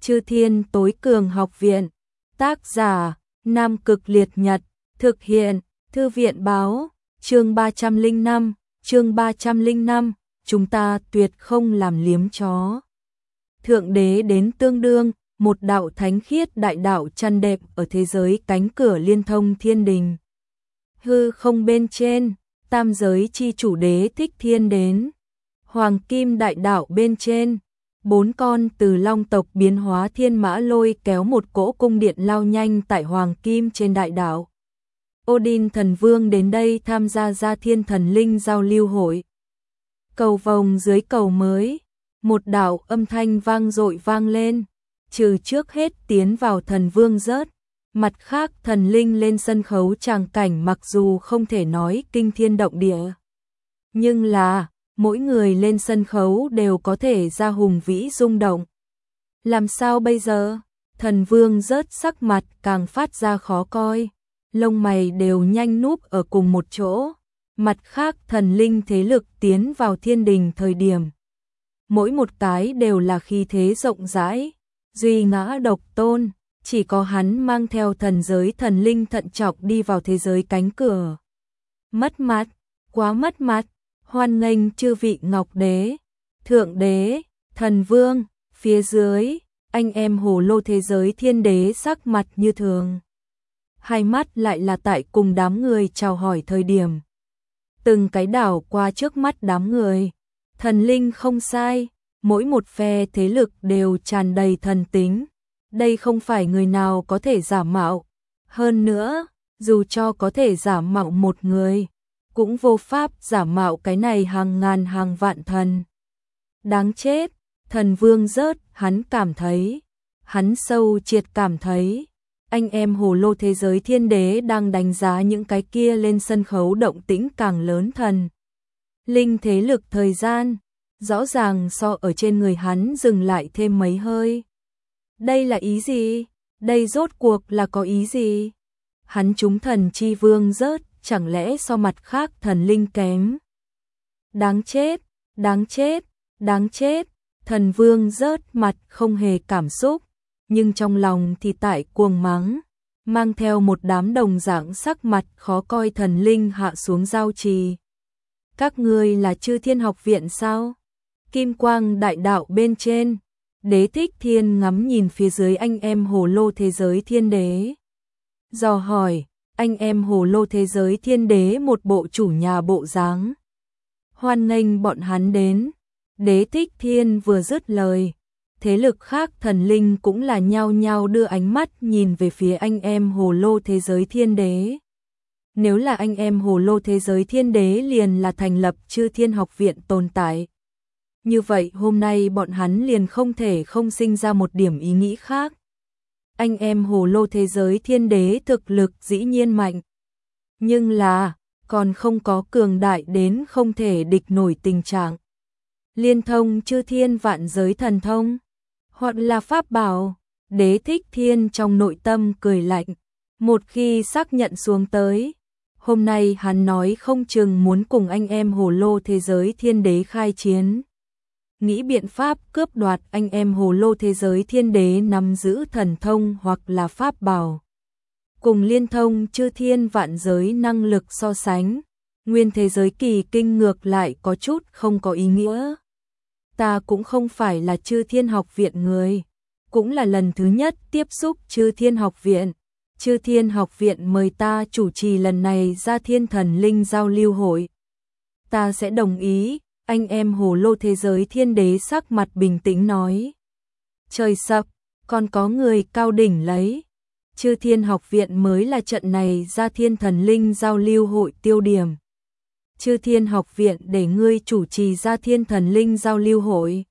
Chư Thiên Tối Cường Học Viện. Tác giả: Nam Cực Liệt Nhật. Thực hiện: Thư viện báo. Chương 305, chúng ta tuyệt không làm liếm chó. Thượng đế đến tương đương, một đạo thánh khiết đại đạo chăn đẹp ở thế giới cánh cửa liên thông thiên đình. Hư không bên trên, tam giới chi chủ đế Thích Thiên đến. Hoàng kim đại đạo bên trên, 4 con từ long tộc biến hóa thiên mã lôi kéo một cỗ cung điện lao nhanh tại hoàng kim trên đại đạo. Odin thần vương đến đây tham gia Gia Thiên thần linh giao lưu hội. Cầu vồng dưới cầu mới, một đạo âm thanh vang dội vang lên, trừ trước hết tiến vào thần vương rớt, mặt khác thần linh lên sân khấu tràng cảnh mặc dù không thể nói kinh thiên động địa, nhưng là mỗi người lên sân khấu đều có thể ra hùng vĩ rung động. Làm sao bây giờ? Thần vương rớt sắc mặt càng phát ra khó coi, lông mày đều nhanh núp ở cùng một chỗ. Mặt khác thần linh thế lực tiến vào thiên đình thời điểm, mỗi một cái đều là khí thế rộng rãi, duy ngã độc tôn, chỉ có hắn mang theo thần giới thần linh thận trọng đi vào thế giới cánh cửa. Mất mặt, quá mất mặt. Hoan nghênh chư vị Ngọc Đế, Thượng Đế, Thần Vương, phía dưới, anh em hồ lô thế giới thiên đế sắc mặt như thường. Hai mắt lại là tại cùng đám người chào hỏi thời điểm. Từng cái đảo qua trước mắt đám người, thần linh không sai, mỗi một phe thế lực đều tràn đầy thần tính. Đây không phải người nào có thể giả mạo. Hơn nữa, dù cho có thể giả mạo một người, cũng vô pháp giả mạo cái này hàng ngàn hàng vạn thần. Đáng chết, thần vương rớt, hắn sâu triệt cảm thấy, anh em hồ lô thế giới thiên đế đang đánh giá những cái kia lên sân khấu động tĩnh càng lớn thần. Linh thế lực thời gian, rõ ràng so ở trên người hắn dừng lại thêm mấy hơi. Đây là ý gì? Đây rốt cuộc là có ý gì? Hắn chúng thần chi vương rớt, chẳng lẽ so mặt khác thần linh kém? Đáng chết, đáng chết, đáng chết. Thần vương rớt mặt không hề cảm xúc, nhưng trong lòng thì tại cuồng mắng, mang theo một đám đồng dạng sắc mặt khó coi thần linh hạ xuống giao trì. Các ngươi là Chư Thiên Học Viện sao? Kim quang đại đạo bên trên, đế Thích Thiên ngắm nhìn phía dưới anh em hồ lô thế giới thiên đế. Dò hỏi, anh em hồ lô thế giới thiên đế một bộ chủ nhà bộ dáng. Hoan nghênh bọn hắn đến. Đế Thích Thiên vừa dứt lời, thế lực khác thần linh cũng là nhao nhao đưa ánh mắt nhìn về phía anh em hồ lô thế giới thiên đế. Nếu là anh em hồ lô thế giới thiên đế liền là thành lập Chư Thiên Học Viện tồn tại. Như vậy hôm nay bọn hắn liền không thể không sinh ra một điểm ý nghĩ khác. Anh em hồ lô thế giới thiên đế thực lực dĩ nhiên mạnh, nhưng là còn không có cường đại đến không thể địch nổi tình trạng. Liên thông chư thiên vạn giới thần thông, hoặc là pháp bảo. Đế Thích Thiên trong nội tâm cười lạnh, một khi xác nhận xuống tới, hôm nay hắn nói không chừng muốn cùng anh em hồ lô thế giới thiên đế khai chiến. Nghĩ biện pháp cướp đoạt anh em hồ lô thế giới thiên đế nắm giữ thần thông hoặc là pháp bảo. Cùng liên thông chư thiên vạn giới năng lực so sánh, nguyên thế giới kỳ kinh ngược lại có chút không có ý nghĩa. Ta cũng không phải là Chư Thiên Học Viện người, cũng là lần thứ nhất tiếp xúc Chư Thiên Học Viện. Chư Thiên Học Viện mời ta chủ trì lần này Gia Thiên thần linh giao lưu hội. Ta sẽ đồng ý. Anh em hồ lô thế giới thiên đế sắc mặt bình tĩnh nói. Trời sập, còn có người cao đỉnh lấy. Chư Thiên Học Viện mới là trận này Gia Thiên thần linh giao lưu hội tiêu điểm. Chư Thiên Học Viện để ngươi chủ trì Gia Thiên thần linh giao lưu hội.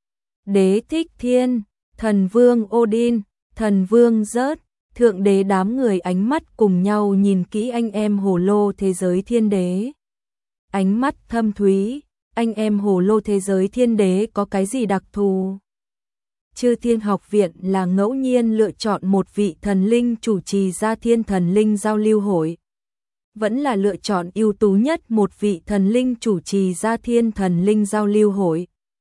Đế Thích Thiên, thần vương Odin, thần vương rớt, thượng đế đám người ánh mắt cùng nhau nhìn kỹ anh em hồ lô thế giới thiên đế. Ánh mắt thâm thúy. Anh em hồ lô thế giới thiên đế có cái gì đặc thù? Chư Thiên Học Viện là ngẫu nhiên lựa chọn một vị thần linh chủ trì Gia Thiên thần linh giao lưu hội. Vẫn là lựa chọn ưu tú nhất một vị thần linh chủ trì Gia Thiên thần linh giao lưu hội.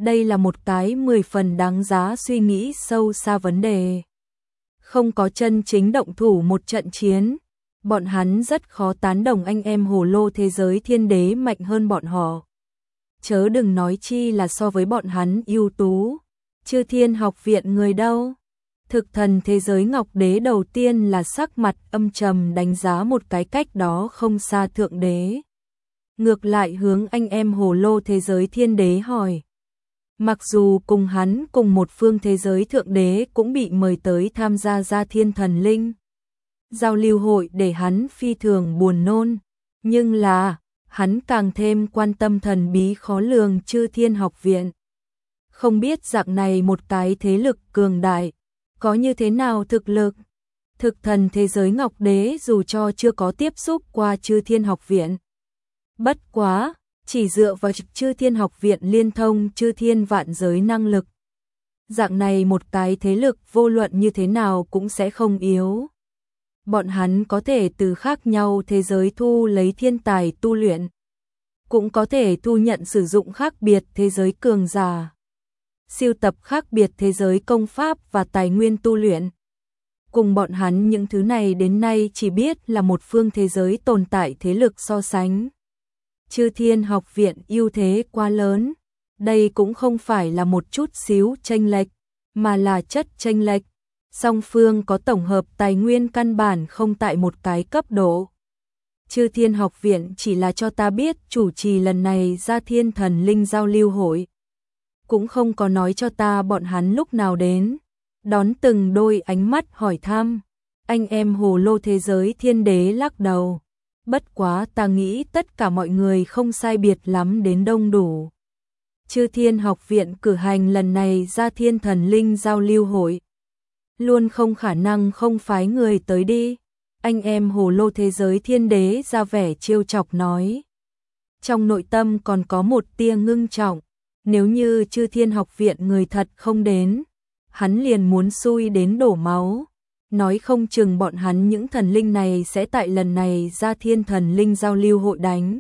Đây là một cái 10 phần đáng giá suy nghĩ sâu xa vấn đề. Không có chân chính động thủ một trận chiến, bọn hắn rất khó tán đồng anh em hồ lô thế giới thiên đế mạnh hơn bọn họ. Chớ đừng nói chi là so với bọn hắn ưu tú. Chư Thiên Học Viện người đâu? Thực thần thế giới Ngọc Đế đầu tiên là sắc mặt âm trầm đánh giá một cái cách đó không xa Thượng Đế. Ngược lại hướng anh em hồ lô thế giới thiên đế hỏi. Mặc dù cùng hắn cùng một phương thế giới Thượng Đế cũng bị mời tới tham gia Gia Thiên Thần Linh giao lưu hội để hắn phi thường buồn nôn, nhưng là hắn càng thêm quan tâm thần bí khó lường Chư Thiên Học Viện. Không biết dạng này một cái thế lực cường đại có như thế nào thực lực. Thực thần thế giới Ngọc Đế dù cho chưa có tiếp xúc qua Chư Thiên Học Viện, bất quá chỉ dựa vào Chư Thiên Học Viện liên thông Chư Thiên vạn giới năng lực, dạng này một cái thế lực vô luận như thế nào cũng sẽ không yếu. Bọn hắn có thể từ khác nhau thế giới thu lấy thiên tài tu luyện, cũng có thể thu nhận sử dụng khác biệt thế giới cường giả, siêu tập khác biệt thế giới công pháp và tài nguyên tu luyện. Cùng bọn hắn những thứ này đến nay chỉ biết là một phương thế giới tồn tại thế lực so sánh. Chư Thiên Học Viện ưu thế quá lớn, đây cũng không phải là một chút xíu chênh lệch, mà là chất chênh lệch. Song phương có tổng hợp tài nguyên căn bản không tại một cái cấp độ. Chư Thiên Học Viện chỉ là cho ta biết chủ trì lần này Gia Thiên Thần Linh giao lưu hội, cũng không có nói cho ta bọn hắn lúc nào đến. Đón từng đôi ánh mắt hỏi thăm, anh em hồ lô thế giới thiên đế lắc đầu. Bất quá ta nghĩ tất cả mọi người không sai biệt lắm đến đông đủ. Chư Thiên Học Viện cử hành lần này Gia Thiên Thần Linh giao lưu hội, luôn không khả năng không phái người tới đi. Anh em hồ lô thế giới thiên đế ra vẻ trêu chọc nói. Trong nội tâm còn có một tia ngưng trọng, nếu như Chư Thiên Học Viện người thật không đến, hắn liền muốn xui đến đổ máu. Nói không chừng bọn hắn những thần linh này sẽ tại lần này Gia Thiên Thần Linh giao lưu hội đánh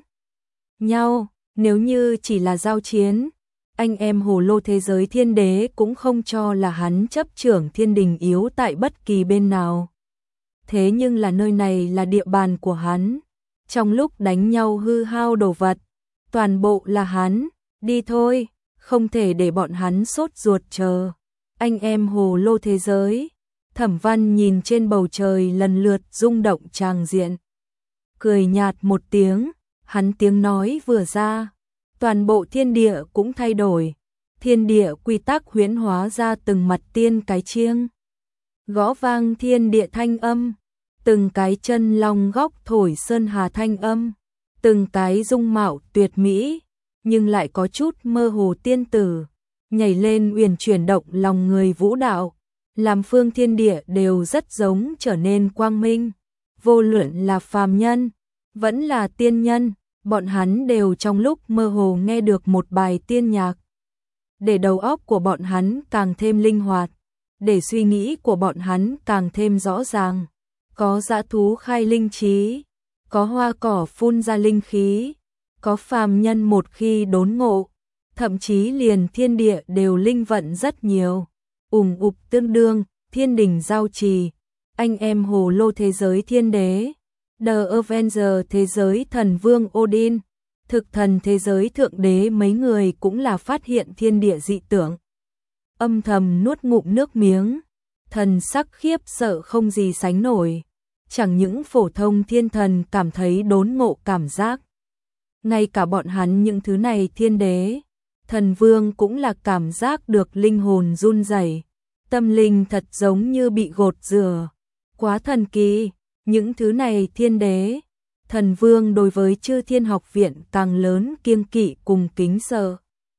nhau. Nếu như chỉ là giao chiến, anh em hồ lô thế giới thiên đế cũng không cho là hắn chấp trưởng thiên đình yếu tại bất kỳ bên nào. Thế nhưng là nơi này là địa bàn của hắn, trong lúc đánh nhau hư hao đồ vật, toàn bộ là hắn. Đi thôi, không thể để bọn hắn sốt ruột chờ. Anh em hồ lô thế giới. Thẩm Văn nhìn trên bầu trời lần lượt rung động tràng diện, cười nhạt một tiếng. Hắn tiếng nói vừa ra, toàn bộ thiên địa cũng thay đổi. Thiên địa quy tắc huyễn hóa ra từng mặt tiên cái chiêng, gõ vang thiên địa thanh âm, từng cái chân long góc thổi sơn hà thanh âm, từng cái dung mạo tuyệt mỹ nhưng lại có chút mơ hồ tiên tử nhảy lên uyển chuyển động lòng người vũ đạo, làm phương thiên địa đều rất giống trở nên quang minh. Vô luận là phàm nhân vẫn là tiên nhân, bọn hắn đều trong lúc mơ hồ nghe được một bài tiên nhạc, để đầu óc của bọn hắn càng thêm linh hoạt, để suy nghĩ của bọn hắn càng thêm rõ ràng. Có dã thú khai linh trí, có hoa cỏ phun ra linh khí, có phàm nhân một khi đốn ngộ, thậm chí liền thiên địa đều linh vận rất nhiều. Ùp tương đương, thiên đình giao trì, anh em hồ lô thế giới thiên đế, The Avenger thế giới thần vương Odin, thực thần thế giới thượng đế mấy người cũng là phát hiện thiên địa dị tượng, âm thầm nuốt ngụm nước miếng, thần sắc khiếp sợ không gì sánh nổi. Chẳng những phổ thông thiên thần cảm thấy đốn ngộ cảm giác, ngay cả bọn hắn những thứ này thiên đế, thần vương cũng là cảm giác được linh hồn run rẩy, tâm linh thật giống như bị gột rửa. Quá thần kỳ, những thứ này thiên đế, thần vương đối với Chư Thiên Học Viện càng lớn kiêng kỵ cùng kính sợ.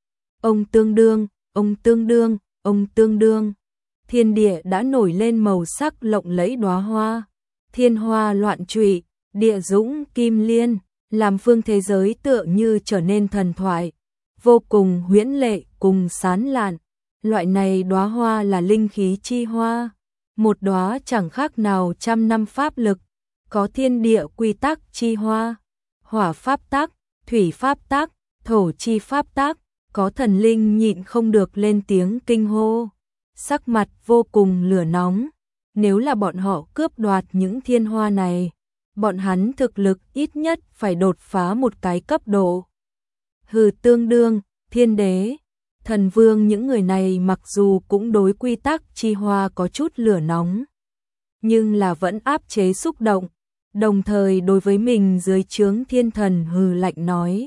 Ông tương đương, ông tương đương, ông tương đương. Thiên địa đã nổi lên màu sắc lộng lẫy đóa hoa, thiên hoa loạn trụy, địa dũng kim liên, làm phương thế giới tựa như trở nên thần thoại, vô cùng huyễn lệ cùng sán lạn. Loại này đóa hoa là linh khí chi hoa, một đóa chẳng khác nào trăm năm pháp lực, có thiên địa quy tắc chi hoa, hỏa pháp tắc, thủy pháp tắc, thổ chi pháp tắc, Có thần linh nhịn không được lên tiếng kinh hô, sắc mặt vô cùng lửa nóng. Nếu là bọn họ cướp đoạt những thiên hoa này, bọn hắn thực lực ít nhất phải đột phá một cái cấp độ. Hừ, tương đương, thiên đế, thần vương, những người này mặc dù cũng đối quy tắc chi hoa có chút lửa nóng, nhưng là vẫn áp chế xúc động, đồng thời đối với mình dưới trướng thiên thần hừ lạnh nói.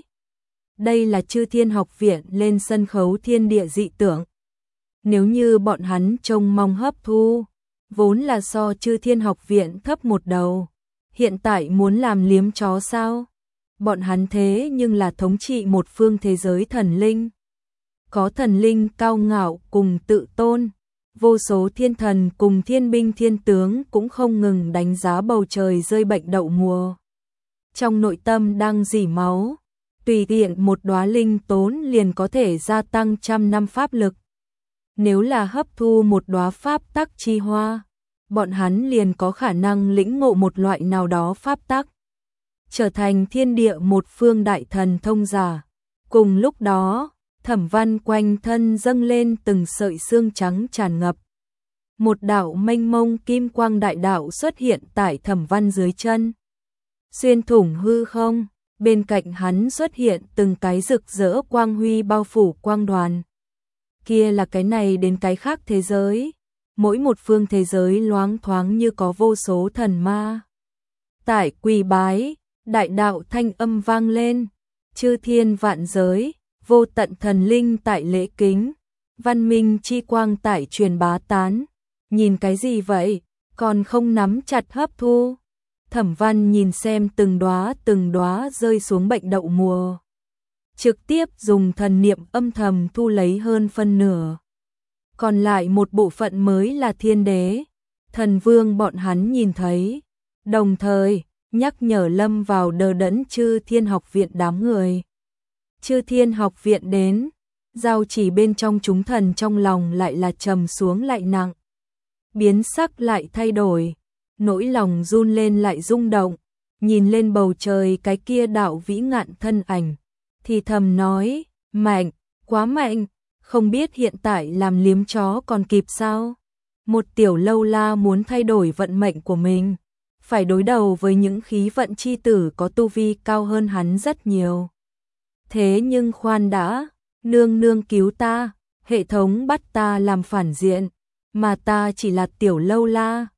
Đây là Chư Thiên Học Viện lên sân khấu thiên địa dị tưởng. Nếu như bọn hắn trông mong hấp thu, vốn là so Chư Thiên Học Viện thấp một đầu, hiện tại muốn làm liếm chó sao? Bọn hắn thế nhưng là thống trị một phương thế giới thần linh. Có thần linh cao ngạo cùng tự tôn, vô số thiên thần cùng thiên binh thiên tướng cũng không ngừng đánh giá bầu trời rơi bệnh đậu mùa. Trong nội tâm đang rỉ máu, tùy tiện một đóa linh tốn liền có thể gia tăng trăm năm pháp lực. Nếu là hấp thu một đóa pháp tắc chi hoa, bọn hắn liền có khả năng lĩnh ngộ một loại nào đó pháp tắc, trở thành thiên địa một phương đại thần thông giả. Cùng lúc đó, Thẩm Văn quanh thân dâng lên từng sợi xương trắng tràn ngập. Một đạo mênh mông kim quang đại đạo xuất hiện tại Thẩm Văn dưới chân. Xuyên thủng hư không, bên cạnh hắn xuất hiện từng cái rực rỡ quang huy bao phủ quang đoàn. Kia là cái này đến cái khác thế giới, mỗi một phương thế giới loáng thoáng như có vô số thần ma. Tại quỳ bái, đại đạo thanh âm vang lên, chư thiên vạn giới, vô tận thần linh tại lễ kính, văn minh chi quang tại truyền bá tán. Nhìn cái gì vậy, còn không nắm chặt hấp thu. Thẩm Văn nhìn xem từng đóa rơi xuống bệnh đậu mùa, trực tiếp dùng thần niệm âm thầm thu lấy hơn phân nửa. Còn lại một bộ phận mới là thiên đế, thần vương bọn hắn nhìn thấy, đồng thời nhắc nhở lâm vào đờ đẫn Chư Thiên Học Viện đám người. Chư Thiên Học Viện đến, giao chỉ bên trong chúng thần trong lòng lại là trầm xuống lại nặng, biến sắc lại thay đổi, nỗi lòng run lên lại rung động, nhìn lên bầu trời cái kia đạo vĩ ngạn thân ảnh, thì thầm nói, mạnh, quá mạnh, không biết hiện tại làm liếm chó còn kịp sao? Một tiểu lâu la muốn thay đổi vận mệnh của mình, phải đối đầu với những khí vận chi tử có tu vi cao hơn hắn rất nhiều. Thế nhưng khoan đã, nương nương cứu ta, hệ thống bắt ta làm phản diện, mà ta chỉ là tiểu lâu la,